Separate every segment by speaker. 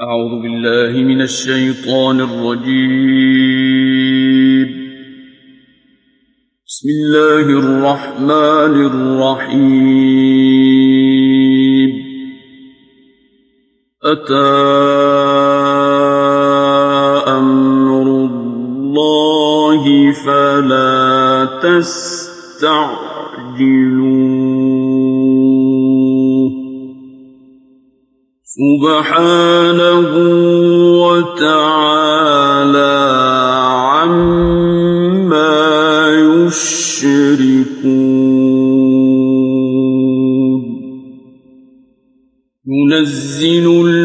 Speaker 1: أعوذ بالله من الشيطان الرجيم. بسم الله الرحمن الرحيم. أتى أمر الله فلا تستعجلوه سبحانه وتعالى عما يشركون. ينزل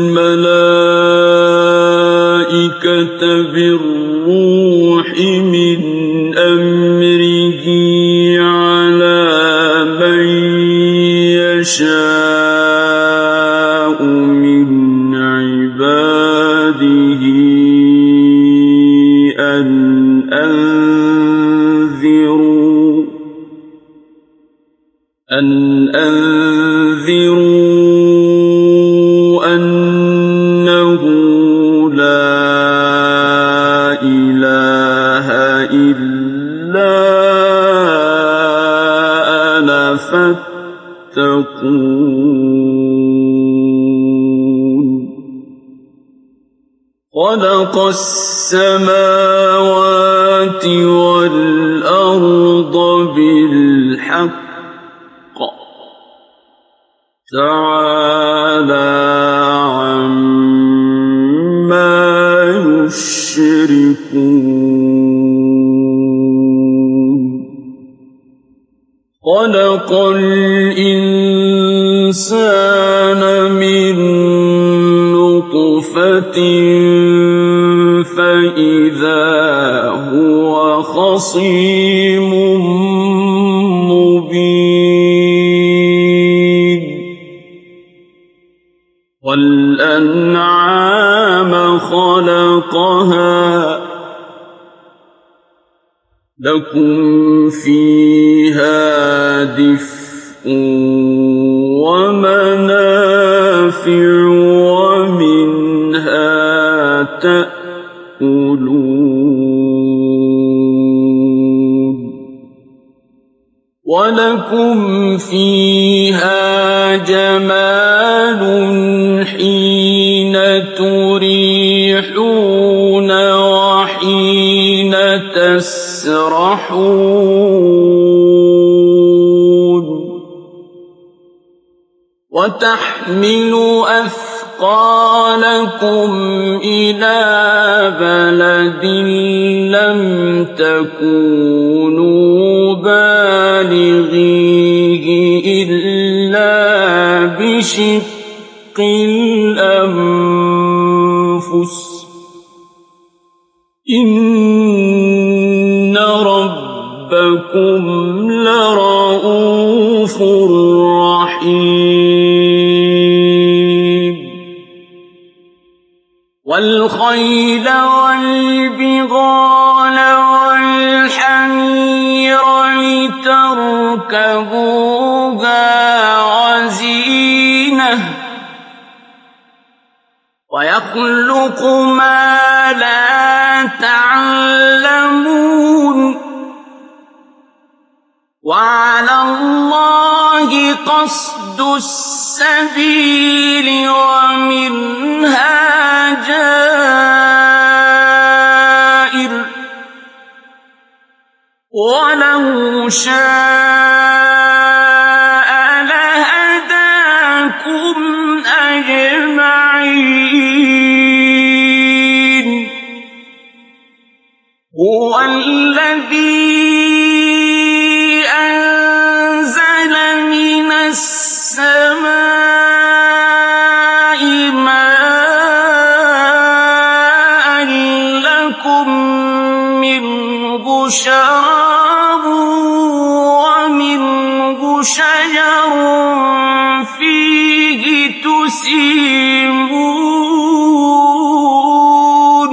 Speaker 1: الملائكة بالروح من أمره على من يشاء من عباده أن أنذروا أنه لا إله إلا أنا فاتقون. خلق السماوات والأرض بالحق تعالى عما يشركون. خلق الإنسان من نطفة فإذا هو خصيم مبين. والأنعام خلقها لكم فيها دفء ومنافع ومنها تأكلون. ولكم فيها جمال حين تريحون وحين تسرحون. وتحمل أثقالكم إلى بلد لم تكونوا بالغيه إلا بشق الأنفس إن ربكم لرؤوف رحيم. والخيل والبغال والحمير لتركبوها وزينة ويخلق ما لا تعلمون. وعلى الله قصد السبيل ومنها جائر ولو شاء لهداكم أجمعين. هو الذي أنزل من السماء ماء لكم منه شراب ومنه شجر فيه تسيمون.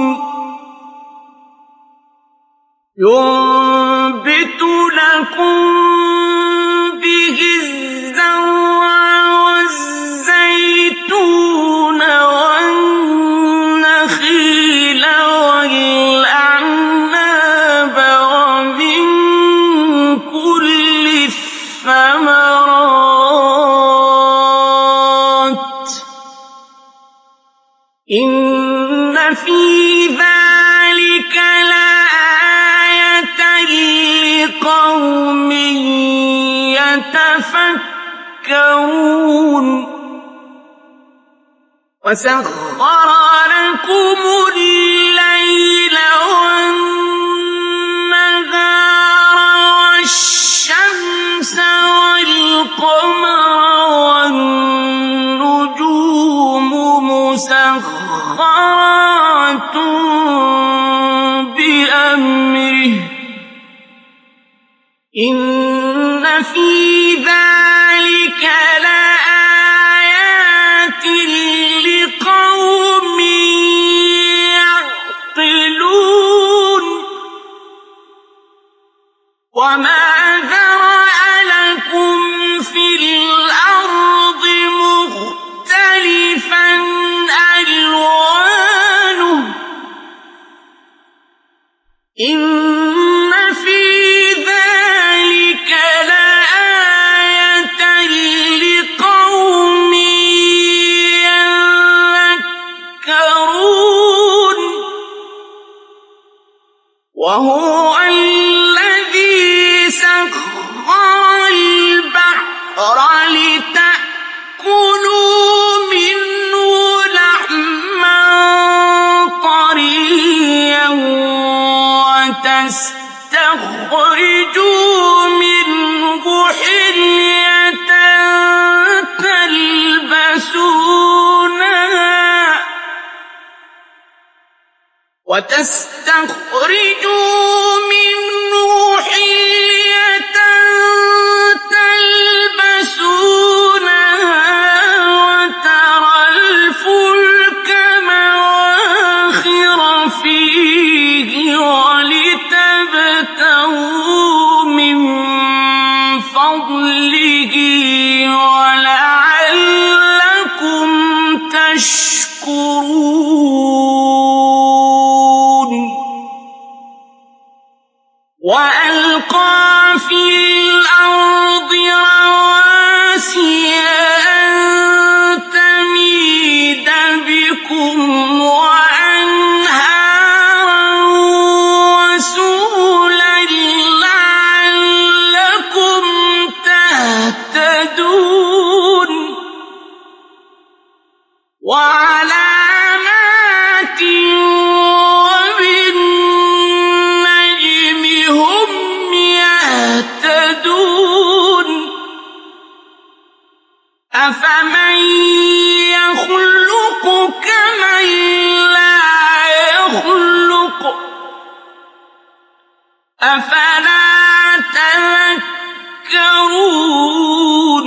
Speaker 1: ينبت لكم به الزرع والزيتون والنخل إن في ذلك لآية لقوم يتفكرون وسخر لكم الليل والنهار والشمس والقمر والنجوم مسخرات بأمره إن في ذلك لآيات لقوم يعقلون وما ذرأ لكم في الأرض مختلفا ألوانه إن في ذلك لآية لقوم يذكرون وهو الذي سخر البحر لتأكلوا منه لحما طريا وتستخرجوا منه حلية تلبسونها وترى الفلك مواخر فيه ولتبتغوا من فضله ولعلكم تشكرون وألقى في الأرض رواسي أن تميد بكم وأنهارا وسبلا لعلكم تهتدون وعلامات وبالنجم هم يهتدون أفمن يخلق كمن لا يخلق أفلا تذكرون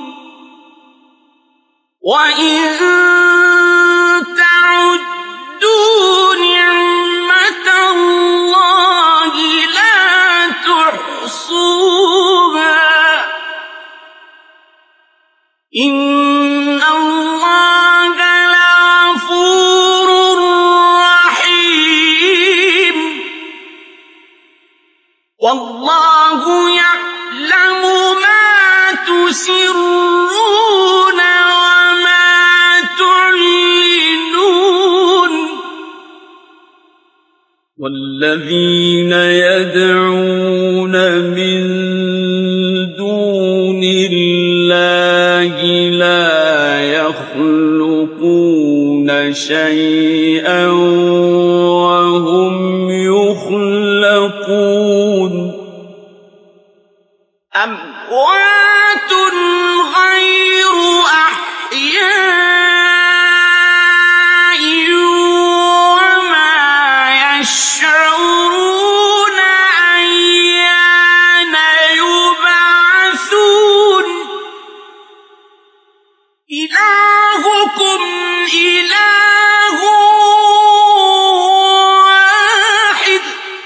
Speaker 1: وإن تعدوا نعمة الله لا تحصوها إن الله لغفور رحيم والله يعلم ما تسرون وما تعلنون والذين يدعون من دون الله لا يخلقون شيئا وهم يخلقون أموات غير أحياء وما يشعرون أيان يبعثون إلهكم إله واحد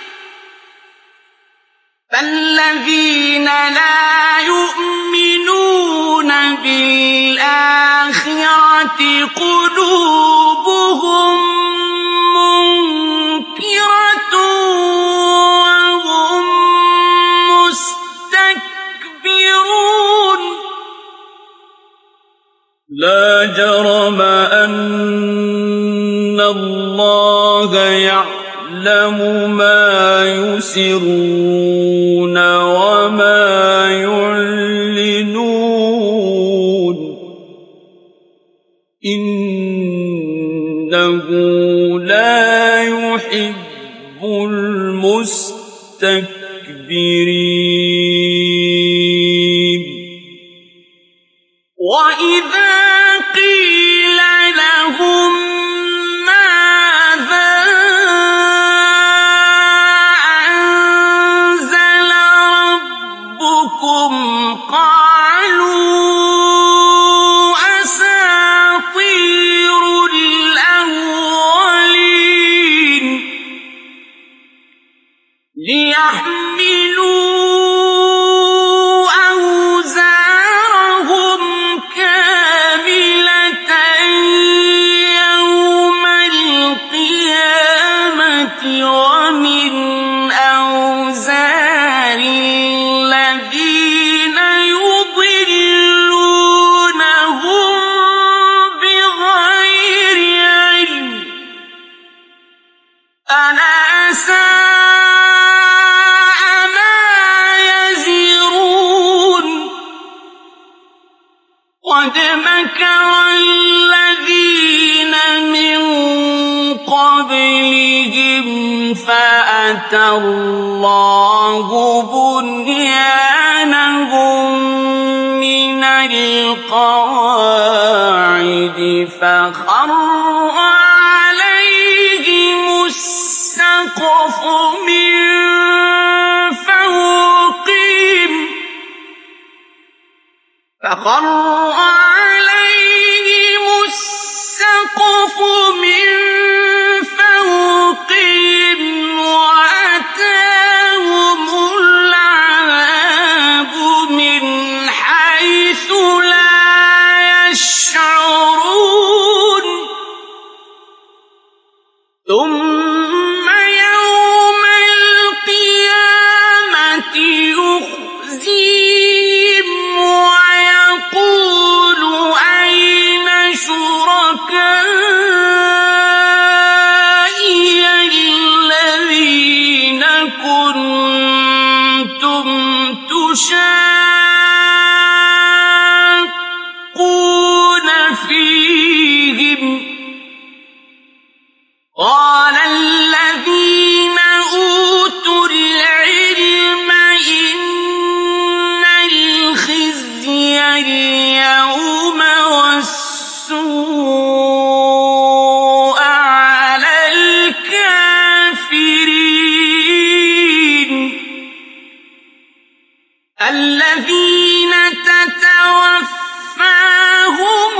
Speaker 1: فالذين لا يؤمنون بالآخرة قلوبهم منكرة وهم مستكبرون لا جرم أن إِنَّ اللَّهَ يَعْلَمُ مَا يُسِرُّونَ وَمَا يُعْلِنُونَ إِنَّهُ لَا يُحِبُّ الْمُسْتَكْبِرِينَ وَإِذَا قِيلَ لَهُم مَّاذَا أَنزَلَ رَبُّكُمْ قَالُوا أَسَاطِيرُ الْأَوَّلِينَ لِيَحْمِلُوا أَوْزَارَهُمْ كَامِلَةً يَوْمَ الْقِيَامَةِ وَمِنْ أَوْزَارِ الَّذِينَ يُضِلُّونَهُم بِغَيْرِ عِلْمٍ أَلَا سَاءَ مَا يَزِرُونَ قَدْ مَكَرَ الَّذِينَ مِن قَبْلِهِمْ فَأَتَى اللَّهُ بُنْيَانَهُم مِّنَ الْقَوَاعِدِ فَخَرَّ عَلَيْهِمُ السَّقْفُ مِن فَوْقِهِمْ وَأَتَاهُمُ الْعَذَابُ مِنْ حَيْثُ لَا يَشْعُرُونَ ثُمَّ يَوْمَ الْقِيَامَةِ يُخْزِيهِمْ وَيَقُولُ أَيْنَ شُرَكَائِيَ الَّذِينَ كُنتُمْ تُشَاقُّونَ فِيهِمْ قَالَ الَّذِينَ أُوتُوا الْعِلْمَ إِنَّ الْخِزْيَ الْيَوْمَ وَالسُّوءَ عَلَى الْكَافِرِينَ الَّذِينَ تَتَوَفَّاهُمُ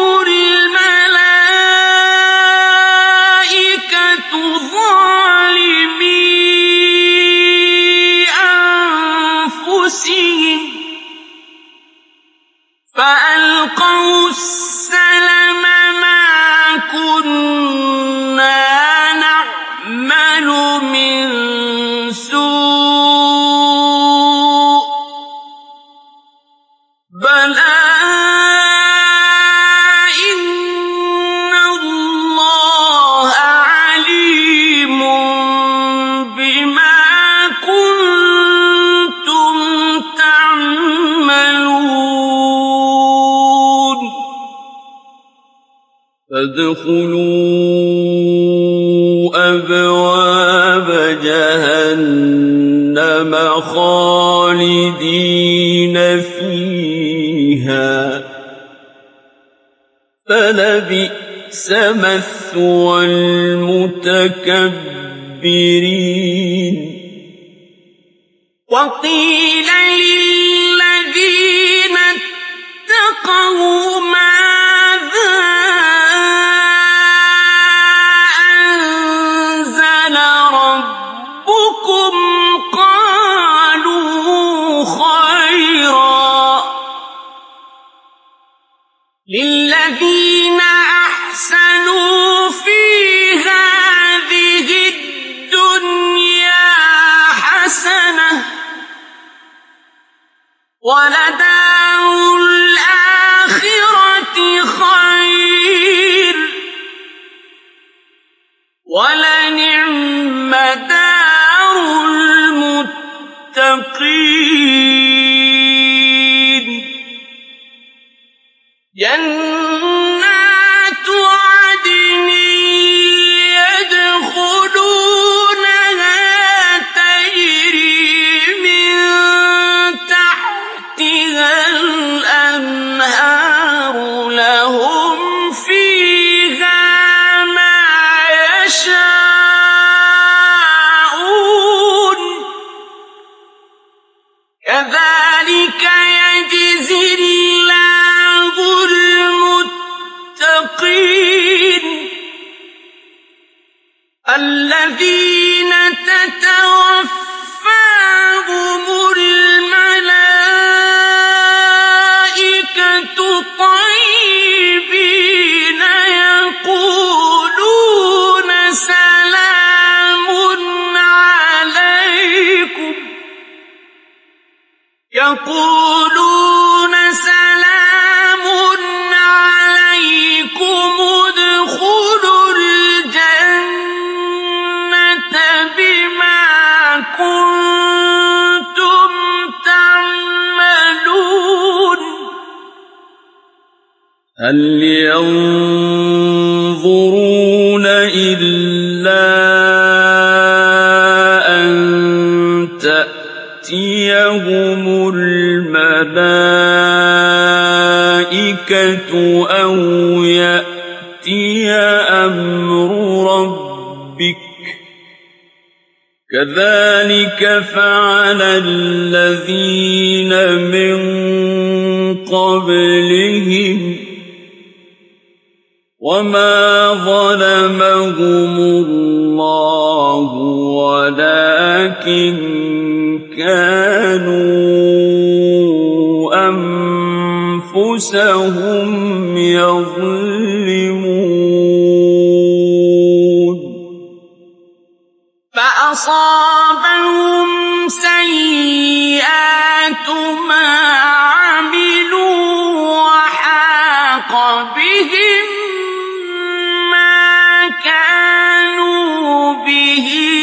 Speaker 1: الْمَلَائِكَةُ ظَالِمِي أَنفُسِهِمْ فَأَلْقَوْا السَّلَمَ مَا كُنَّا نَعْمَلُ مِن سُوءٍ بَلَىٰ إِنَّ اللَّهَ عَلِيمٌ بِمَا كُنتُمْ تَعْمَلُونَ فَادْخُلُوا أَبْوَابَ جَهَنَّمَ خَالِدِينَ فِيهَا فَلَبِئْسَ مَثْوَى الْمُتَكَبِّرِينَ وَقِيلَ لِلَّذِينَ اتَّقَوْا مَاذَا أَنزَلَ رَبُّكُمْ قَالُوا خَيْرًا لِلَّذِينَ أَحْسَنُوا فِي هَٰذِهِ الدُّنْيَا حَسَنَةٌ وَلَدَارُ الْآخِرَةِ خَيْرٌ وَلَنِعْمَ دَارُ الْمُتَّقِينَ جَنَّاتُ عَدْنٍ يَدْخُلُونَهَا تَجْرِي مِن تَحْتِهَا الْأَنْهَارُ لَهُمْ فِيهَا مَا يَشَاءُونَ كَذَلِكَ يَجْزِي اللَّهُ الْمُتَّقِينَ الَّذِينَ تَتَوَفَّاهُمُ الْمَلَائِكَةُ طَيِّبِينَ يَقُولُونَ سَلَامٌ عَلَيْكُمُ ادْخُلُوا الْجَنَّةَ بِمَا كُنتُمْ تَعْمَلُونَ هَلْ يَنظُرُونَ إِلَّا أَن تَأْتِيَهُمُ الْمَلَائِكَةُ أَوْ يَأْتِيَ أَمْرُ رَبِّكَ كَذَلِكَ فَعَلَ الَّذِينَ مِن قَبْلِهِمْ وَمَا ظَلَمَهُمُ اللَّهُ وَلَكِن كَانُوا أَنفُسَهُمْ يَظْلِمُونَ فَأَصَابَهُمْ سَيِّئَاتُ مَا عَمِلُوا وَحَاقَ بِهِم مَّا كَانُوا بِهِ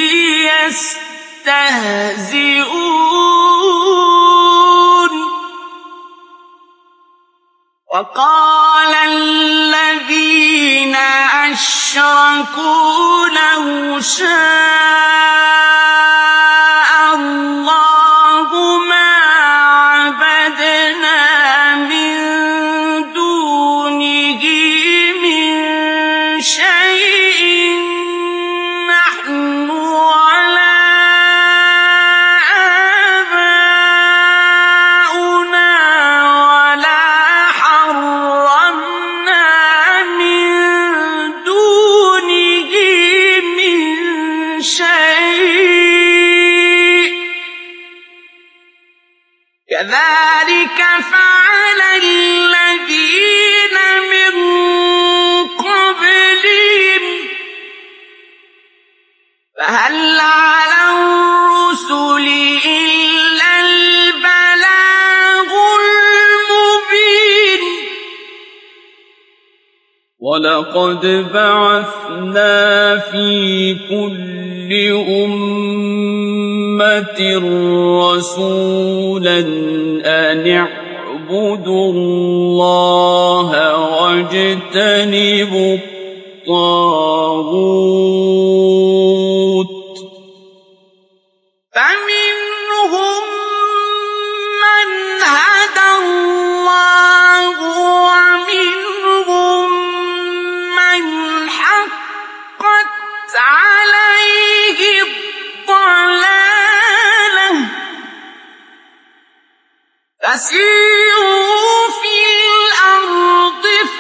Speaker 1: يَسْتَهْزِئُونَ وَقَالَ الَّذِينَ أَشْرَكُوا لَوْ شَاءَ اللَّهُ مَا عَبَدْنَا مِن دُونِهِ مِن شَيْءٍ نَّحْنُ وَلَا آبَاؤُنَا وَلَا حَرَّمْنَا مِن دُونِهِ مِن شَيْءٍ كَذَلِكَ فَعَلَ الَّذِينَ مِن قَبْلِهِمْ فَهَلْ عَلَى الرُّسُلِ إِلَّا الْبَلَاغُ الْمُبِينُ وَلَقَدْ بَعَثْنَا فِي كُلِّ أُمَّةٍ رَّسُولًا أَنِ اعْبُدُوا اللَّهَ وَاجْتَنِبُوا الطَّاغُوتَ فَمِنْهُم مَّنْ هَدَى اللَّهُ وَمِنْهُم مَّنْ حَقَّتْ عَلَيْهِ الضَّلَالَةُ فَسِيرُوا فِي الْأَرْضِ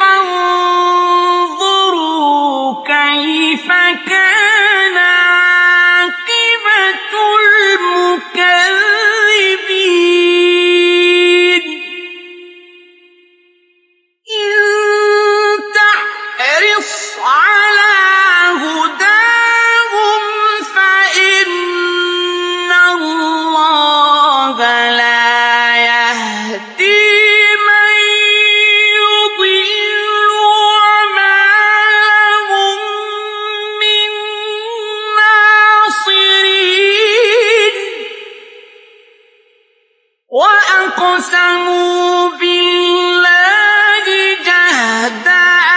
Speaker 1: فَانظُرُوا كَيْفَ كَانَ عَاقِبَةُ الْمُكَذِّبِينَ إِن تَحْرِصْ عَلَىٰ هُدَاهُمْ فَإِنَّ اللَّهَ لَا يَهْدِي مَن يُضِلُّ وَمَا لَهُم مِّن وَأَقْسَمُوا بِاللَّهِ جَهْدَ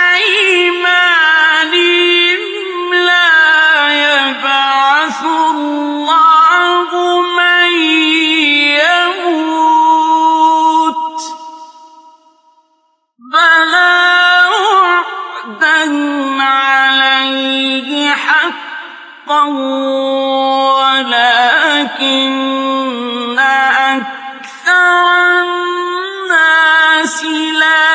Speaker 1: أَيْمَانِهِمْ لَا يَبْعَثُ اللَّهُ مَن يَمُوتُ ۚ بَلَىٰ وَعْدًا عَلَيْهِ حَقًّا وَلَٰكِنَّ أَكْثَرَ النَّاسِ لَا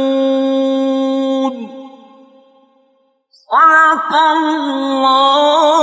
Speaker 1: يَعْلَمُونَ. صدق الله